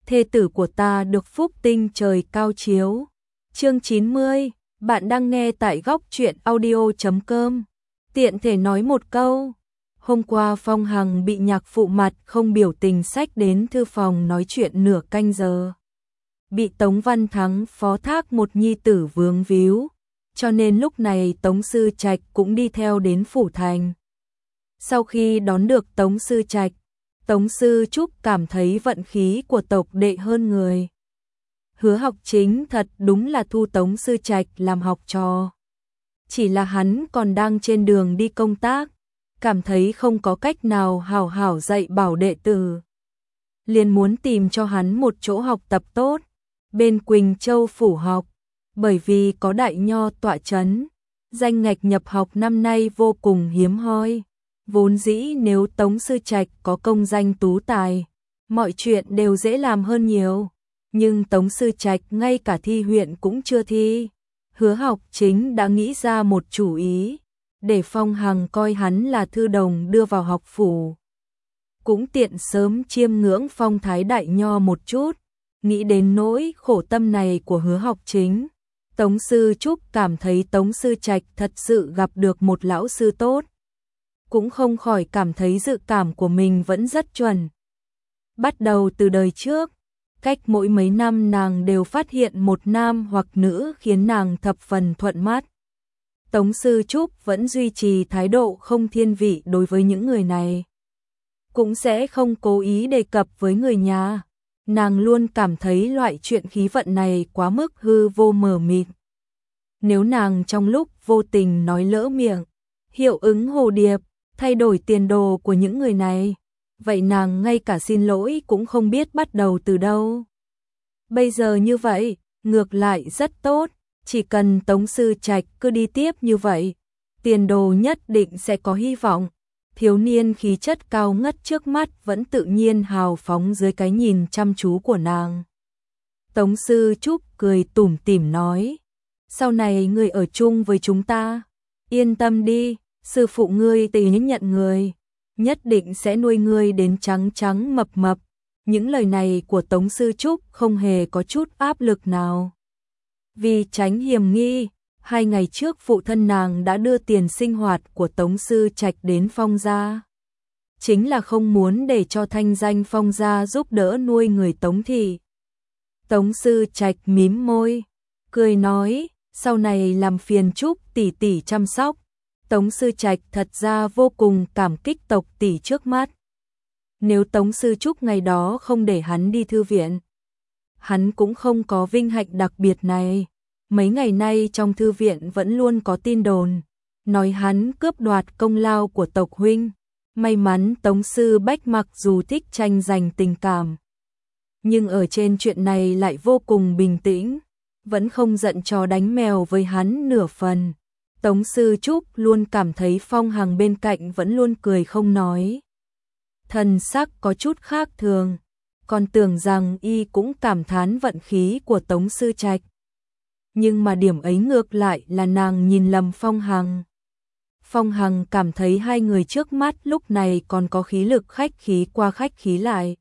thê tử của ta được phúc tinh trời cao chiếu. Chương 90, bạn đang nghe tại góc truyện audio.com. Tiện thể nói một câu, hôm qua Phong Hằng bị nhạc phụ mặt không biểu tình xách đến thư phòng nói chuyện nửa canh giờ. Bị Tống Văn Thắng phó thác một nhi tử vướng víu, cho nên lúc này Tống Sư Trạch cũng đi theo đến phủ thành. Sau khi đón được Tống Sư Trạch, Tống Sư Trúc cảm thấy vận khí của tộc đệ hơn người. Hứa Học Chính thật đúng là thu Tống Sư Trạch làm học trò. Chỉ là hắn còn đang trên đường đi công tác, cảm thấy không có cách nào hảo hảo dạy bảo đệ tử. Liền muốn tìm cho hắn một chỗ học tập tốt, bên Quỳnh Châu phủ học, bởi vì có đại nho tọa chấn, danh ngạch nhập học năm nay vô cùng hiếm hoi. Vốn dĩ nếu Tống Sư Trạch có công danh tú tài, mọi chuyện đều dễ làm hơn nhiều. Nhưng Tống Sư Trạch ngay cả thi huyện cũng chưa thi. Hứa Học Chính đã nghĩ ra một chủ ý, để Phong Hằng coi hắn là thư đồng đưa vào học phủ. Cũng tiện sớm chiêm ngưỡng phong thái đại nho một chút. Nghĩ đến nỗi khổ tâm này của Hứa Học Chính, Tống Sư Trúc cảm thấy Tống Sư Trạch thật sự gặp được một lão sư tốt. Cũng không khỏi cảm thấy dự cảm của mình vẫn rất chuẩn. Bắt đầu từ đời trước, cách mỗi mấy năm nàng đều phát hiện một nam hoặc nữ khiến nàng thập phần thuận mắt. Tống Sư Trúc vẫn duy trì thái độ không thiên vị đối với những người này. Cũng sẽ không cố ý đề cập với người nhà. Nàng luôn cảm thấy loại chuyện khí vận này quá mức hư vô mờ mịt. Nếu nàng trong lúc vô tình nói lỡ miệng, hiệu ứng hồ điệp, thay đổi tiền đồ của những người này, vậy nàng ngay cả xin lỗi cũng không biết bắt đầu từ đâu. Bây giờ như vậy, ngược lại rất tốt, chỉ cần Tống Sư Trạch cứ đi tiếp như vậy, tiền đồ nhất định sẽ có hy vọng. Thiếu niên khí chất cao ngất trước mắt vẫn tự nhiên hào phóng dưới cái nhìn chăm chú của nàng. Tống Sư Trúc cười tủm tỉm nói, sau này ngươi ở chung với chúng ta, yên tâm đi, sư phụ ngươi tùy nhận người, nhất định sẽ nuôi ngươi đến trắng trắng mập mập. Những lời này của Tống Sư Trúc không hề có chút áp lực nào. Vì tránh hiểm nghi, 2 ngày trước phụ thân nàng đã đưa tiền sinh hoạt của Tống Sư Trạch đến Phong gia. Chính là không muốn để cho thanh danh Phong gia giúp đỡ nuôi người Tống thị. Tống Sư Trạch mím môi, cười nói, sau này làm phiền Trúc tỷ tỷ chăm sóc. Tống Sư Trạch thật ra vô cùng cảm kích tộc tỷ trước mắt. Nếu Tống Sư Trúc ngày đó không để hắn đi thư viện, hắn cũng không có vinh hạnh đặc biệt này. Mấy ngày nay trong thư viện vẫn luôn có tin đồn, nói hắn cướp đoạt công lao của tộc huynh. May mắn Tống Sư Bách mặc dù thích tranh giành tình cảm, nhưng ở trên chuyện này lại vô cùng bình tĩnh, vẫn không giận chó đánh mèo với hắn nửa phần. Tống Sư Trúc luôn cảm thấy Phong Hằng bên cạnh vẫn luôn cười không nói. Thần sắc có chút khác thường, còn tưởng rằng y cũng cảm thán vận khí của Tống Sư Trạch. Nhưng mà điểm ấy ngược lại là nàng nhìn lầm Phong Hằng. Phong Hằng cảm thấy hai người trước mắt lúc này còn có khí lực khách khí qua khách khí lại.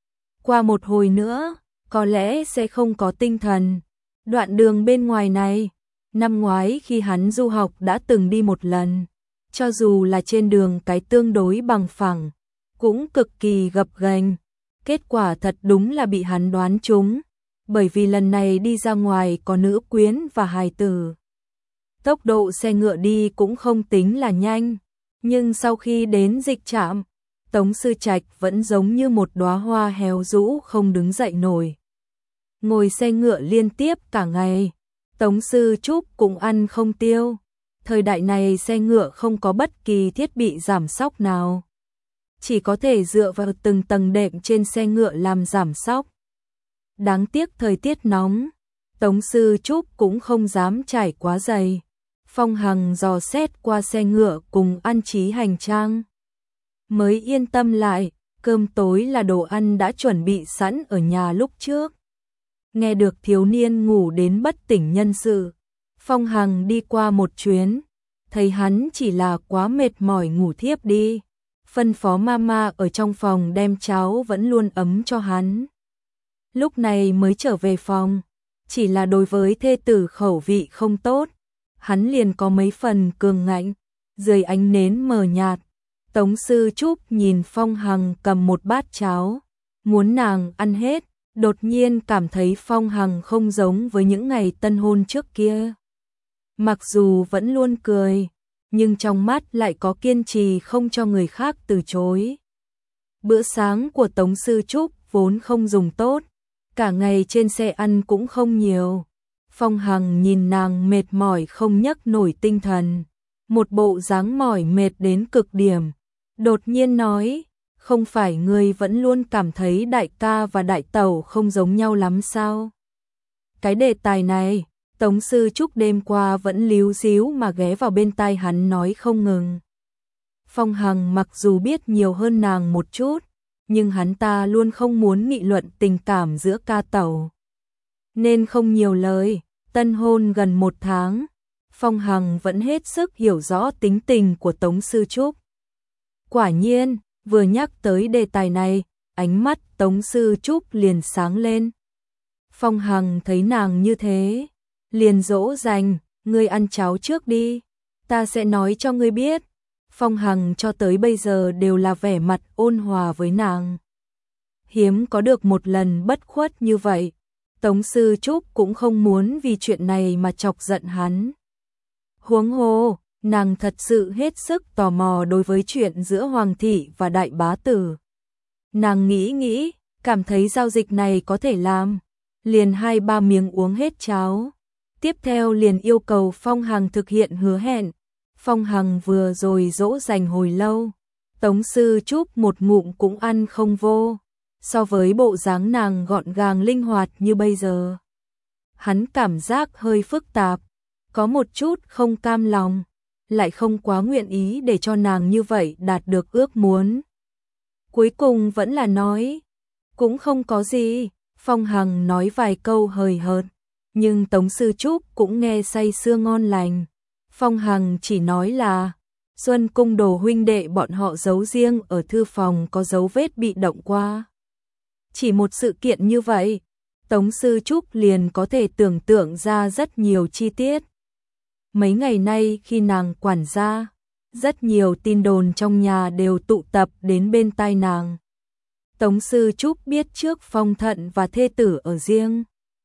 Qua một hồi nữa, có lẽ sẽ không có tinh thần. Đoạn đường bên ngoài này, năm ngoái khi hắn du học đã từng đi một lần. Cho dù là trên đường cái tương đối bằng phẳng, cũng cực kỳ gập ghềnh. Kết quả thật đúng là bị hắn đoán trúng. Bởi vì lần này đi ra ngoài có nữ quyến và hài tử. Tốc độ xe ngựa đi cũng không tính là nhanh. Nhưng sau khi đến dịch trạm, Tống Sư Trạch vẫn giống như một đóa hoa héo rũ không đứng dậy nổi. Ngồi xe ngựa liên tiếp cả ngày, Tống Sư Trúc cũng ăn không tiêu. Thời đại này xe ngựa không có bất kỳ thiết bị giảm sóc nào. Chỉ có thể dựa vào từng tầng đệm trên xe ngựa làm giảm sóc. Đáng tiếc thời tiết nóng, Tống Sư Trúc cũng không dám trải quá dày. Phong Hằng dò xét qua xe ngựa cùng an trí hành trang. Mới yên tâm lại, cơm tối là đồ ăn đã chuẩn bị sẵn ở nhà lúc trước. Nghe được thiếu niên ngủ đến bất tỉnh nhân sự, Phong Hằng đi qua một chuyến, thấy hắn chỉ là quá mệt mỏi ngủ thiếp đi. Phân phó mama ở trong phòng đem cháo vẫn luôn ấm cho hắn. lúc này mới trở về phòng, chỉ là đối với thê tử khẩu vị không tốt, hắn liền có mấy phần cường ngạnh. Dưới ánh nến mờ nhạt, Tống Sư Trúc nhìn Phong Hằng cầm một bát cháo, muốn nàng ăn hết, đột nhiên cảm thấy Phong Hằng không giống với những ngày tân hôn trước kia. Mặc dù vẫn luôn cười, nhưng trong mắt lại có kiên trì không cho người khác từ chối. Bữa sáng của Tống Sư Trúc vốn không dùng tốt, cả ngày trên xe ăn cũng không nhiều. Phong Hằng nhìn nàng mệt mỏi không nhấc nổi tinh thần, một bộ dáng mỏi mệt đến cực điểm, đột nhiên nói, không phải ngươi vẫn luôn cảm thấy đại ca và đại tẩu không giống nhau lắm sao? Cái đề tài này, Tống Sư Trúc đêm qua vẫn líu díu mà ghé vào bên tai hắn nói không ngừng. Phong Hằng mặc dù biết nhiều hơn nàng một chút, nhưng hắn ta luôn không muốn nghị luận tình cảm giữa ca tẩu, nên không nhiều lời. Tân hôn gần 1 tháng, Phong Hằng vẫn hết sức hiểu rõ tính tình của Tống Sư Trúc. Quả nhiên, vừa nhắc tới đề tài này, ánh mắt Tống Sư Trúc liền sáng lên. Phong Hằng thấy nàng như thế, liền dỗ dành, ngươi ăn cháo trước đi, ta sẽ nói cho ngươi biết. Phong Hằng cho tới bây giờ đều là vẻ mặt ôn hòa với nàng. Hiếm có được một lần bất khuất như vậy. Tống Sư Trúc cũng không muốn vì chuyện này mà chọc giận hắn. Huống hồ, nàng thật sự hết sức tò mò đối với chuyện giữa Hoàng thị và đại bá tử. Nàng nghĩ, cảm thấy giao dịch này có thể làm, liền 2-3 miếng uống hết cháo. Tiếp theo liền yêu cầu Phong Hằng thực hiện hứa hẹn. Phong Hằng vừa rồi dỗ dành hồi lâu, Tống Sư Trúc một ngụm cũng ăn không vô. So với bộ dáng nàng gọn gàng linh hoạt như bây giờ, hắn cảm giác hơi phức tạp, có một chút không cam lòng, lại không quá nguyện ý để cho nàng như vậy đạt được ước muốn. Cuối cùng vẫn là nói, cũng không có gì. Phong Hằng nói vài câu hời hợt, nhưng Tống Sư Trúc cũng nghe say sưa ngon lành. Phong Hằng chỉ nói là Xuân Cung Đồ huynh đệ bọn họ giấu riêng ở thư phòng có dấu vết bị động qua. Chỉ một sự kiện như vậy, Tống Sư Trúc liền có thể tưởng tượng ra rất nhiều chi tiết. Mấy ngày nay khi nàng quản gia, rất nhiều tin đồn trong nhà đều tụ tập đến bên tai nàng. Tống Sư Trúc biết trước Phong Thận và thê tử ở riêng.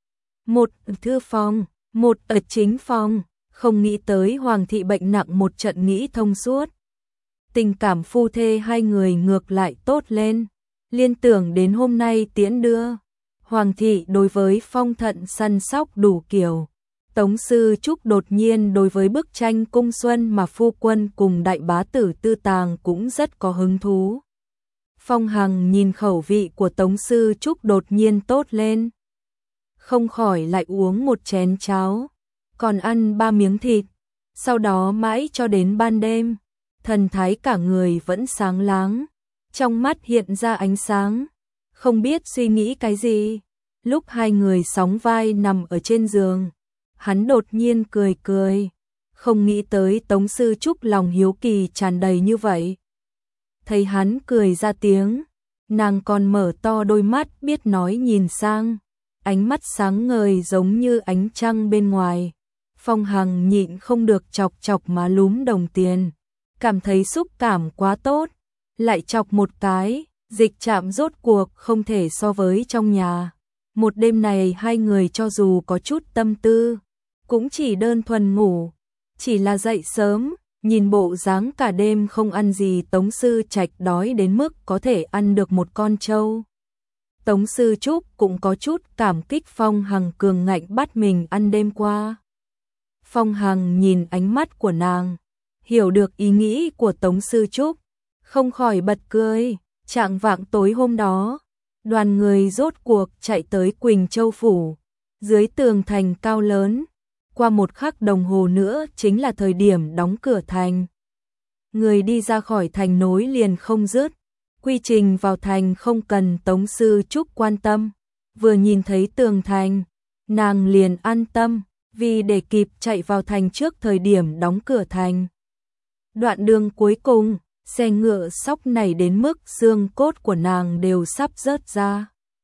Một ở thư phòng, một ở chính phòng, không nghĩ tới Hoàng thị bệnh nặng một trận nghĩ thông suốt. Tình cảm phu thê hai người ngược lại tốt lên. Liên tưởng đến hôm nay tiễn đưa, Hoàng thị đối với Phong Thận săn sóc đủ kiểu. Tống Sư Trúc đột nhiên đối với bức tranh cung xuân mà phu quân cùng đại bá tử tư tàng cũng rất có hứng thú. Phong Hằng nhìn khẩu vị của Tống Sư Trúc đột nhiên tốt lên, không khỏi lại uống một chén cháo, còn ăn 3 miếng thịt, sau đó mãi cho đến ban đêm, thần thái cả người vẫn sáng láng. Trong mắt hiện ra ánh sáng, không biết suy nghĩ cái gì. Lúc hai người sóng vai nằm ở trên giường, hắn đột nhiên cười, không nghĩ tới Tống Sư Trúc lòng hiếu kỳ tràn đầy như vậy. Thấy hắn cười ra tiếng, nàng còn mở to đôi mắt biết nói nhìn sang, ánh mắt sáng ngời giống như ánh trăng bên ngoài. Phong Hằng nhịn không được chọc má lúm đồng tiền, cảm thấy xúc cảm quá tốt. Lại chọc một cái, dịch chạm rốt cuộc không thể so với trong nhà. Một đêm này hai người cho dù có chút tâm tư, cũng chỉ đơn thuần ngủ, chỉ là dậy sớm, nhìn bộ dáng cả đêm không ăn gì Tống Sư Trạch đói đến mức có thể ăn được một con trâu. Tống Sư Trúc cũng có chút cảm kích Phong Hằng cường ngạnh bắt mình ăn đêm qua. Phong Hằng nhìn ánh mắt của nàng, hiểu được ý nghĩ của Tống Sư Trúc, không khỏi bật cười. Trạng vạng tối hôm đó, đoàn người rốt cuộc chạy tới Quỳnh Châu Phủ, dưới tường thành cao lớn. Qua 1 khắc đồng hồ nữa chính là thời điểm đóng cửa thành. Người đi ra khỏi thành nối liền không dứt, quy trình vào thành không cần Tống Sư Trúc quan tâm. Vừa nhìn thấy tường thành, nàng liền an tâm, vì để kịp chạy vào thành trước thời điểm đóng cửa thành. Đoạn đường cuối cùng, xe ngựa sóc này đến mức xương cốt của nàng đều sắp rớt ra.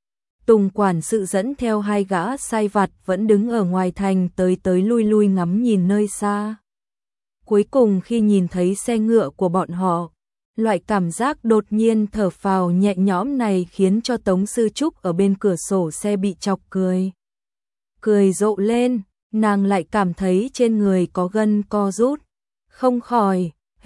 Tùng quản sự dẫn theo hai gã sai vặt vẫn đứng ở ngoài thành tới tới lui lui ngắm nhìn nơi xa. Cuối cùng khi nhìn thấy xe ngựa của bọn họ, loại cảm giác đột nhiên thở phào nhẹ nhõm này khiến cho Tống Sư Trúc ở bên cửa sổ xe bị chọc cười. Cười rộ lên, nàng lại cảm thấy trên người có gân co rút. Không khỏi,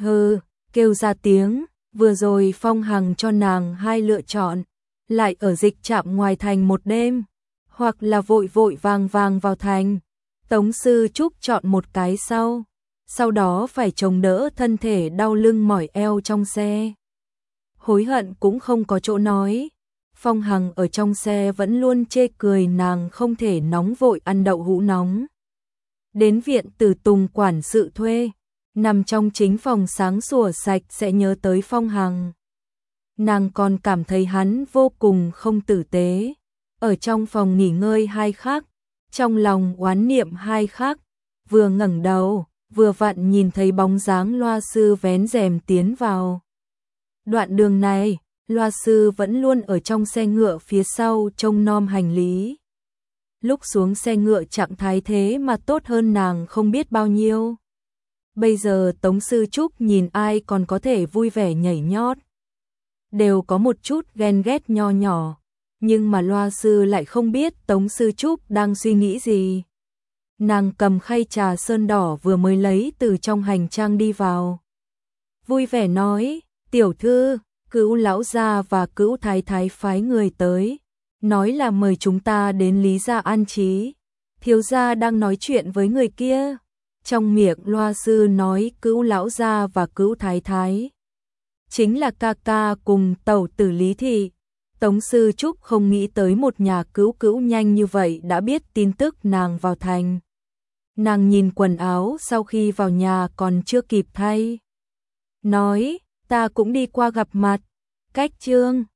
kêu ra tiếng, vừa rồi Phong Hằng cho nàng hai lựa chọn, lại ở dịch trạm ngoài thành một đêm, hoặc là vội vội vàng vàng vào thành. Tống Sư Trúc chọn một cái sau đó phải chống đỡ thân thể đau lưng mỏi eo trong xe. Hối hận cũng không có chỗ nói. Phong Hằng ở trong xe vẫn luôn chê cười nàng không thể nóng vội ăn đậu hũ nóng. Đến viện Từ Tùng quản sự thuê, nằm trong chính phòng sáng sủa sạch sẽ nhớ tới Phong Hằng. Nàng còn cảm thấy hắn vô cùng không tử tế. Ở trong phòng nghỉ ngơi hai khắc, trong lòng oán niệm hai khắc, vừa ngẩng đầu, vừa vặn nhìn thấy bóng dáng Loa Sư vén rèm tiến vào. Đoạn đường này, Loa Sư vẫn luôn ở trong xe ngựa phía sau trông nom hành lý. Lúc xuống xe ngựa trạng thái thế mà tốt hơn nàng không biết bao nhiêu. Bây giờ Tống Sư Trúc nhìn ai còn có thể vui vẻ nhảy nhót. Đều có một chút ghen ghét nho nhỏ, nhưng mà Loa Sư lại không biết Tống Sư Trúc đang suy nghĩ gì. Nàng cầm khay trà sơn đỏ vừa mới lấy từ trong hành trang đi vào. Vui vẻ nói, tiểu thư, Cữu lão gia và Cữu thái thái phái người tới, nói là mời chúng ta đến Lý gia an trí. Thiếu gia đang nói chuyện với người kia. Trong miệng Loa Sư nói Cữu lão gia và Cữu thái thái chính là ca ca cùng tẩu tử Lý thị. Tống Sư Trúc không nghĩ tới một nhà Cữu Cữu nhanh như vậy đã biết tin tức nàng vào thành. Nàng nhìn quần áo sau khi vào nhà còn chưa kịp thay, nói, ta cũng đi qua gặp mặt. Cách chương